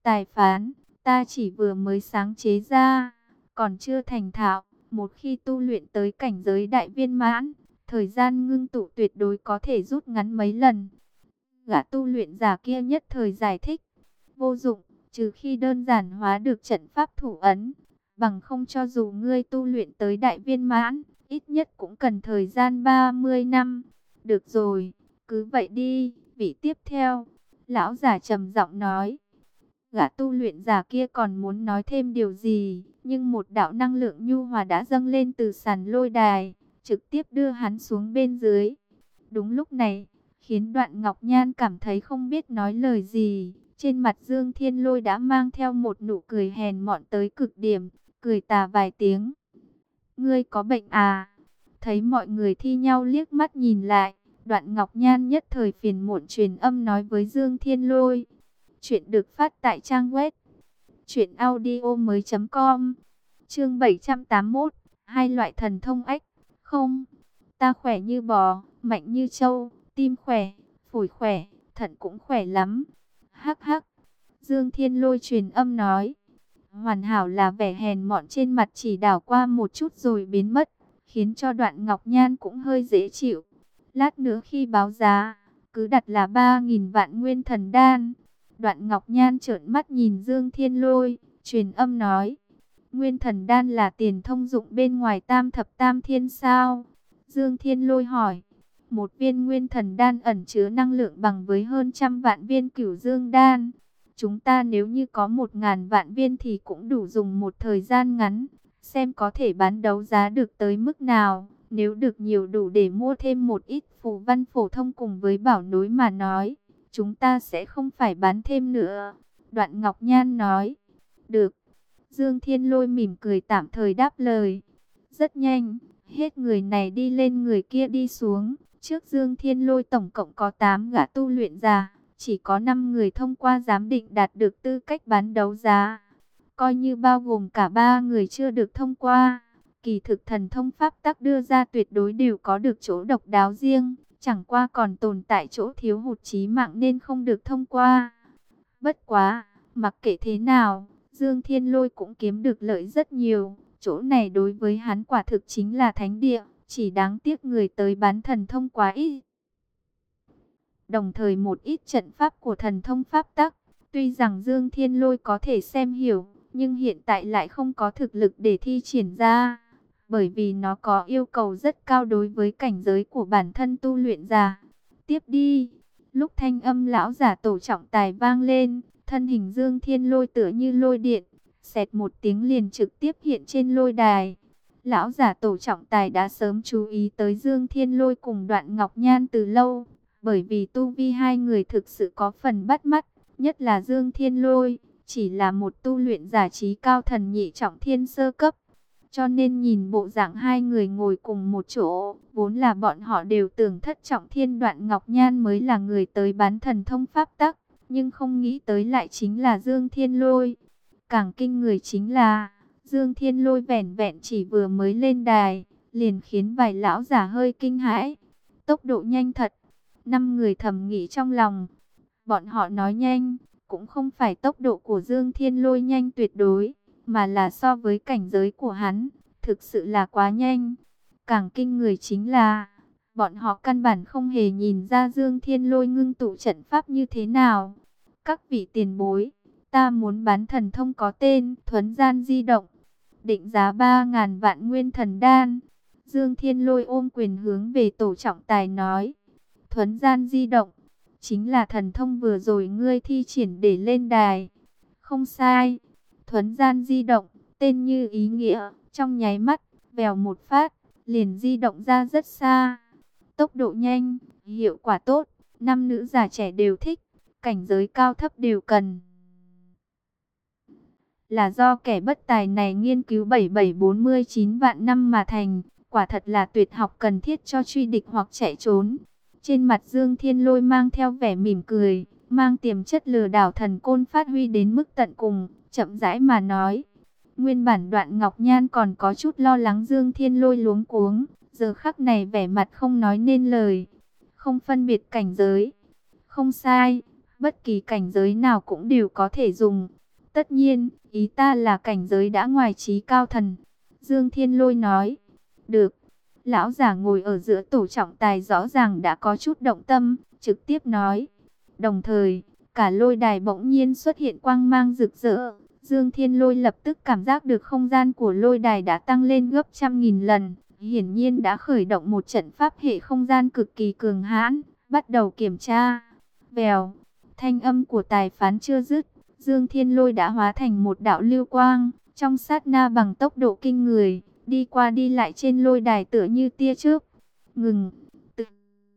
Tài phán, ta chỉ vừa mới sáng chế ra, còn chưa thành thạo. Một khi tu luyện tới cảnh giới đại viên mãn, thời gian ngưng tụ tuyệt đối có thể rút ngắn mấy lần. Gã tu luyện giả kia nhất thời giải thích. Vô dụng, trừ khi đơn giản hóa được trận pháp thủ ấn. Bằng không cho dù ngươi tu luyện tới đại viên mãn, ít nhất cũng cần thời gian ba mươi năm. Được rồi, cứ vậy đi, vị tiếp theo. Lão giả trầm giọng nói. Gã tu luyện giả kia còn muốn nói thêm điều gì, nhưng một đạo năng lượng nhu hòa đã dâng lên từ sàn lôi đài, trực tiếp đưa hắn xuống bên dưới. Đúng lúc này, khiến Đoạn Ngọc Nhan cảm thấy không biết nói lời gì. Trên mặt Dương Thiên Lôi đã mang theo một nụ cười hèn mọn tới cực điểm, cười tà vài tiếng. Ngươi có bệnh à? Thấy mọi người thi nhau liếc mắt nhìn lại, Đoạn Ngọc Nhan nhất thời phiền muộn truyền âm nói với Dương Thiên Lôi. Chuyện được phát tại trang web truyện audio mới chấm com. Chương bảy trăm tám mươi mốt, hai loại thần thông ách. Không, ta khỏe như bò, mạnh như trâu, tim khỏe, phổi khỏe, thận cũng khỏe lắm. Hắc hắc. Dương Thiên Lôi truyền âm nói. Hoàn hảo là vẻ hèn mọn trên mặt chỉ đảo qua một chút rồi biến mất, khiến cho Đoạn Ngọc Nhan cũng hơi dễ chịu. Lát nữa khi báo giá, cứ đặt là ba nghìn vạn nguyên thần đan. Đoạn Ngọc Nhan trợn mắt nhìn Dương Thiên Lôi, truyền âm nói. Nguyên thần đan là tiền thông dụng bên ngoài tam thập tam thiên sao? Dương Thiên Lôi hỏi. Một viên nguyên thần đan ẩn chứa năng lượng bằng với hơn trăm vạn viên cửu dương đan. Chúng ta nếu như có một ngàn vạn viên thì cũng đủ dùng một thời gian ngắn. Xem có thể bán đấu giá được tới mức nào. Nếu được nhiều đủ để mua thêm một ít phù văn phổ thông cùng với bảo nối mà nói, chúng ta sẽ không phải bán thêm nữa. Đoạn Ngọc Nhan nói. Được. Dương Thiên Lôi mỉm cười tạm thời đáp lời. Rất nhanh, hết người này đi lên người kia đi xuống. Trước Dương Thiên Lôi tổng cộng có tám gã tu luyện giả. Chỉ có năm người thông qua giám định đạt được tư cách bán đấu giá. Coi như bao gồm cả ba người chưa được thông qua. Kỳ thực thần thông pháp tắc đưa ra tuyệt đối đều có được chỗ độc đáo riêng. Chẳng qua còn tồn tại chỗ thiếu hụt chí mạng nên không được thông qua. Bất quá, mặc kệ thế nào, Dương Thiên Lôi cũng kiếm được lợi rất nhiều. Chỗ này đối với hắn quả thực chính là thánh địa. Chỉ đáng tiếc người tới bán thần thông quá ít. Đồng thời một ít trận pháp của thần thông pháp tắc, tuy rằng Dương Thiên Lôi có thể xem hiểu, nhưng hiện tại lại không có thực lực để thi triển ra. Bởi vì nó có yêu cầu rất cao đối với cảnh giới của bản thân tu luyện giả. Tiếp đi, lúc thanh âm lão giả tổ trọng tài vang lên, thân hình Dương Thiên Lôi tựa như lôi điện, xẹt một tiếng liền trực tiếp hiện trên lôi đài. Lão giả tổ trọng tài đã sớm chú ý tới Dương Thiên Lôi cùng Đoạn Ngọc Nhan từ lâu, bởi vì tu vi hai người thực sự có phần bắt mắt, nhất là Dương Thiên Lôi, chỉ là một tu luyện giả trí cao thần nhị trọng thiên sơ cấp. Cho nên nhìn bộ dạng hai người ngồi cùng một chỗ, vốn là bọn họ đều tưởng thất trọng thiên Đoạn Ngọc Nhan mới là người tới bán thần thông pháp tắc, nhưng không nghĩ tới lại chính là Dương Thiên Lôi. Càng kinh người chính là, Dương Thiên Lôi vẻn vẹn chỉ vừa mới lên đài, liền khiến vài lão giả hơi kinh hãi. Tốc độ nhanh thật, năm người thầm nghĩ trong lòng. Bọn họ nói nhanh, cũng không phải tốc độ của Dương Thiên Lôi nhanh tuyệt đối, mà là so với cảnh giới của hắn, thực sự là quá nhanh. Càng kinh người chính là, bọn họ căn bản không hề nhìn ra Dương Thiên Lôi ngưng tụ trận pháp như thế nào. Các vị tiền bối, ta muốn bán thần thông có tên Thuấn Gian Di Động, định giá ba ngàn vạn nguyên thần đan. Dương Thiên Lôi ôm quyền hướng về tổ trọng tài nói. Thuấn Gian Di Động, chính là thần thông vừa rồi ngươi thi triển để lên đài. Không sai, Thuấn Gian Di Động, tên như ý nghĩa, trong nháy mắt, vèo một phát, liền di động ra rất xa. Tốc độ nhanh, hiệu quả tốt, nam nữ già trẻ đều thích, cảnh giới cao thấp đều cần. Là do kẻ bất tài này nghiên cứu bảy bảy bốn mươi chín vạn năm mà thành, quả thật là tuyệt học cần thiết cho truy địch hoặc chạy trốn. Trên mặt Dương Thiên Lôi mang theo vẻ mỉm cười, mang tiềm chất lừa đảo thần côn phát huy đến mức tận cùng, chậm rãi mà nói. Nguyên bản Đoạn Ngọc Nhan còn có chút lo lắng Dương Thiên Lôi luống cuống, giờ khắc này vẻ mặt không nói nên lời, không phân biệt cảnh giới. Không sai, bất kỳ cảnh giới nào cũng đều có thể dùng. Tất nhiên, ý ta là cảnh giới đã ngoài trí cao thần. Dương Thiên Lôi nói. Được. Lão giả ngồi ở giữa tổ trọng tài rõ ràng đã có chút động tâm, trực tiếp nói. Đồng thời, cả lôi đài bỗng nhiên xuất hiện quang mang rực rỡ. Dương Thiên Lôi lập tức cảm giác được không gian của lôi đài đã tăng lên gấp trăm nghìn lần. Hiển nhiên đã khởi động một trận pháp hệ không gian cực kỳ cường hãn, bắt đầu kiểm tra. Vèo, thanh âm của tài phán chưa dứt, Dương Thiên Lôi đã hóa thành một đạo lưu quang, trong sát na bằng tốc độ kinh người, đi qua đi lại trên lôi đài tựa như tia chớp. Ngừng, tự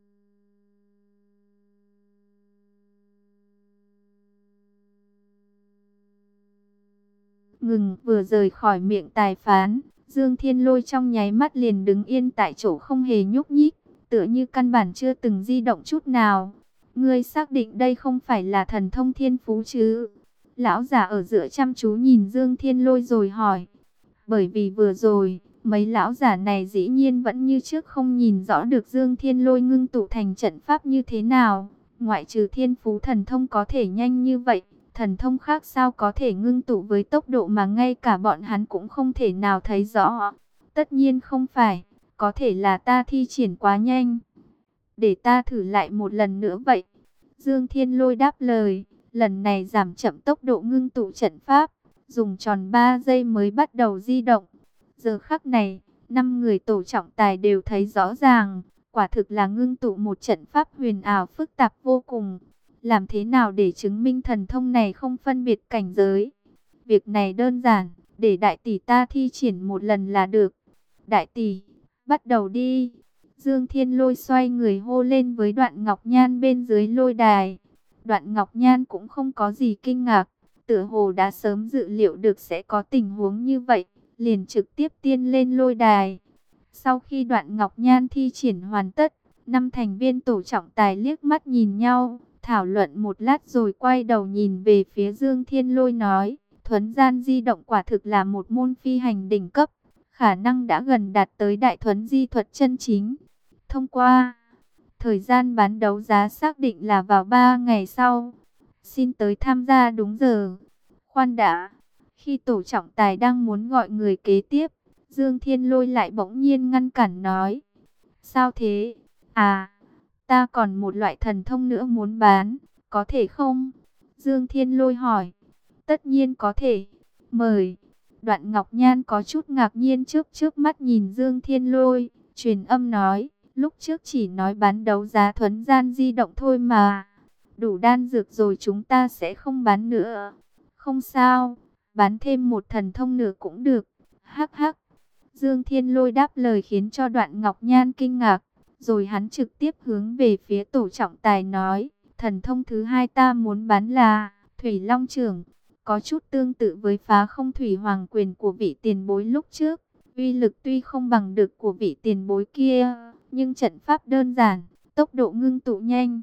ngừng vừa rời khỏi miệng tài phán, Dương Thiên Lôi trong nháy mắt liền đứng yên tại chỗ không hề nhúc nhích, tựa như căn bản chưa từng di động chút nào. Ngươi xác định đây không phải là thần thông thiên phú chứ? Lão giả ở giữa chăm chú nhìn Dương Thiên Lôi rồi hỏi. Bởi vì vừa rồi, mấy lão giả này dĩ nhiên vẫn như trước không nhìn rõ được Dương Thiên Lôi ngưng tụ thành trận pháp như thế nào. Ngoại trừ thiên phú thần thông có thể nhanh như vậy, thần thông khác sao có thể ngưng tụ với tốc độ mà ngay cả bọn hắn cũng không thể nào thấy rõ. Tất nhiên không phải, có thể là ta thi triển quá nhanh. Để ta thử lại một lần nữa vậy. Dương Thiên Lôi đáp lời, lần này giảm chậm tốc độ ngưng tụ trận pháp, dùng tròn ba giây mới bắt đầu di động. Giờ khắc này, năm người tổ trọng tài đều thấy rõ ràng, quả thực là ngưng tụ một trận pháp huyền ảo phức tạp vô cùng. Làm thế nào để chứng minh thần thông này không phân biệt cảnh giới? Việc này đơn giản, để đại tỷ ta thi triển một lần là được. Đại tỷ, bắt đầu đi. Dương Thiên Lôi xoay người hô lên với Đoạn Ngọc Nhan bên dưới lôi đài. Đoạn Ngọc Nhan cũng không có gì kinh ngạc, tựa hồ đã sớm dự liệu được sẽ có tình huống như vậy, liền trực tiếp tiên lên lôi đài. Sau khi Đoạn Ngọc Nhan thi triển hoàn tất, năm thành viên tổ trọng tài liếc mắt nhìn nhau, thảo luận một lát rồi quay đầu nhìn về phía Dương Thiên Lôi nói, thuấn gian di động quả thực là một môn phi hành đỉnh cấp, khả năng đã gần đạt tới đại thuấn di thuật chân chính. Thông qua, thời gian bán đấu giá xác định là vào ba ngày sau. Xin tới tham gia đúng giờ. Khoan đã, khi tổ trọng tài đang muốn gọi người kế tiếp, Dương Thiên Lôi lại bỗng nhiên ngăn cản nói. Sao thế? À, ta còn một loại thần thông nữa muốn bán, có thể không? Dương Thiên Lôi hỏi. Tất nhiên có thể, mời. Đoạn Ngọc Nhan có chút ngạc nhiên trước trước mắt nhìn Dương Thiên Lôi, truyền âm nói. Lúc trước chỉ nói bán đấu giá thuấn gian di động thôi mà. Đủ đan dược rồi chúng ta sẽ không bán nữa. Không sao, bán thêm một thần thông nữa cũng được. Hắc hắc. Dương Thiên Lôi đáp lời khiến cho Đoạn Ngọc Nhan kinh ngạc. Rồi hắn trực tiếp hướng về phía tổ trọng tài nói. Thần thông thứ hai ta muốn bán là Thủy Long Chưởng. Có chút tương tự với phá không thủy hoàng quyền của vị tiền bối lúc trước. Uy lực tuy không bằng được của vị tiền bối kia, nhưng trận pháp đơn giản, tốc độ ngưng tụ nhanh.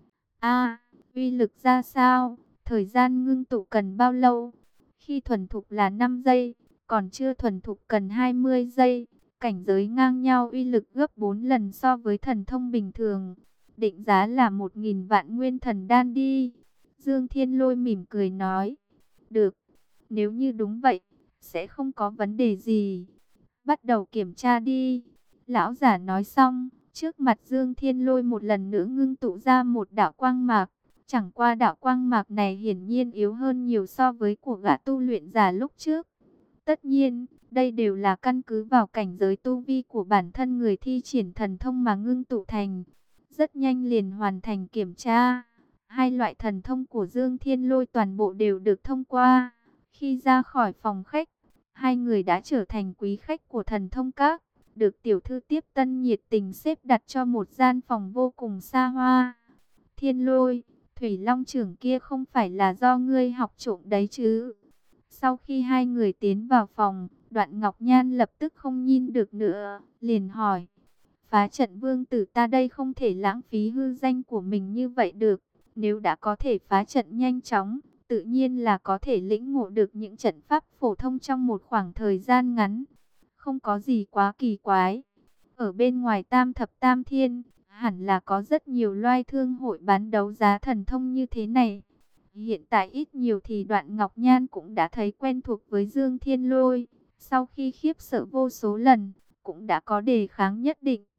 A, uy lực ra sao? Thời gian ngưng tụ cần bao lâu? Khi thuần thục là năm giây, còn chưa thuần thục cần hai mươi giây. Cảnh giới ngang nhau, uy lực gấp bốn lần so với thần thông bình thường. Định giá là một nghìn vạn nguyên thần đan đi. Dương Thiên Lôi mỉm cười nói. Được, nếu như đúng vậy, sẽ không có vấn đề gì. Bắt đầu kiểm tra đi. Lão giả nói xong, trước mặt Dương Thiên Lôi một lần nữa ngưng tụ ra một đạo quang mạc. Chẳng qua đạo quang mạc này hiển nhiên yếu hơn nhiều so với của gã tu luyện giả lúc trước. Tất nhiên, đây đều là căn cứ vào cảnh giới tu vi của bản thân người thi triển thần thông mà ngưng tụ thành. Rất nhanh liền hoàn thành kiểm tra. Hai loại thần thông của Dương Thiên Lôi toàn bộ đều được thông qua. Khi ra khỏi phòng khách, hai người đã trở thành quý khách của Thần Thông Các, được tiểu thư tiếp tân nhiệt tình xếp đặt cho một gian phòng vô cùng xa hoa. Thiên Lôi, Thủy Long Chưởng kia không phải là do ngươi học trộm đấy chứ? Sau khi hai người tiến vào phòng, Đoạn Ngọc Nhan lập tức không nhìn được nữa, liền hỏi. Phá trận vương tử ta đây không thể lãng phí hư danh của mình như vậy được. Nếu đã có thể phá trận nhanh chóng, tự nhiên là có thể lĩnh ngộ được những trận pháp phổ thông trong một khoảng thời gian ngắn. Không có gì quá kỳ quái. Ở bên ngoài Tam Thập Tam Thiên, hẳn là có rất nhiều loài thương hội bán đấu giá thần thông như thế này. Hiện tại ít nhiều thì Đoạn Ngọc Nhan cũng đã thấy quen thuộc với Dương Thiên Lôi. Sau khi khiếp sợ vô số lần, cũng đã có đề kháng nhất định.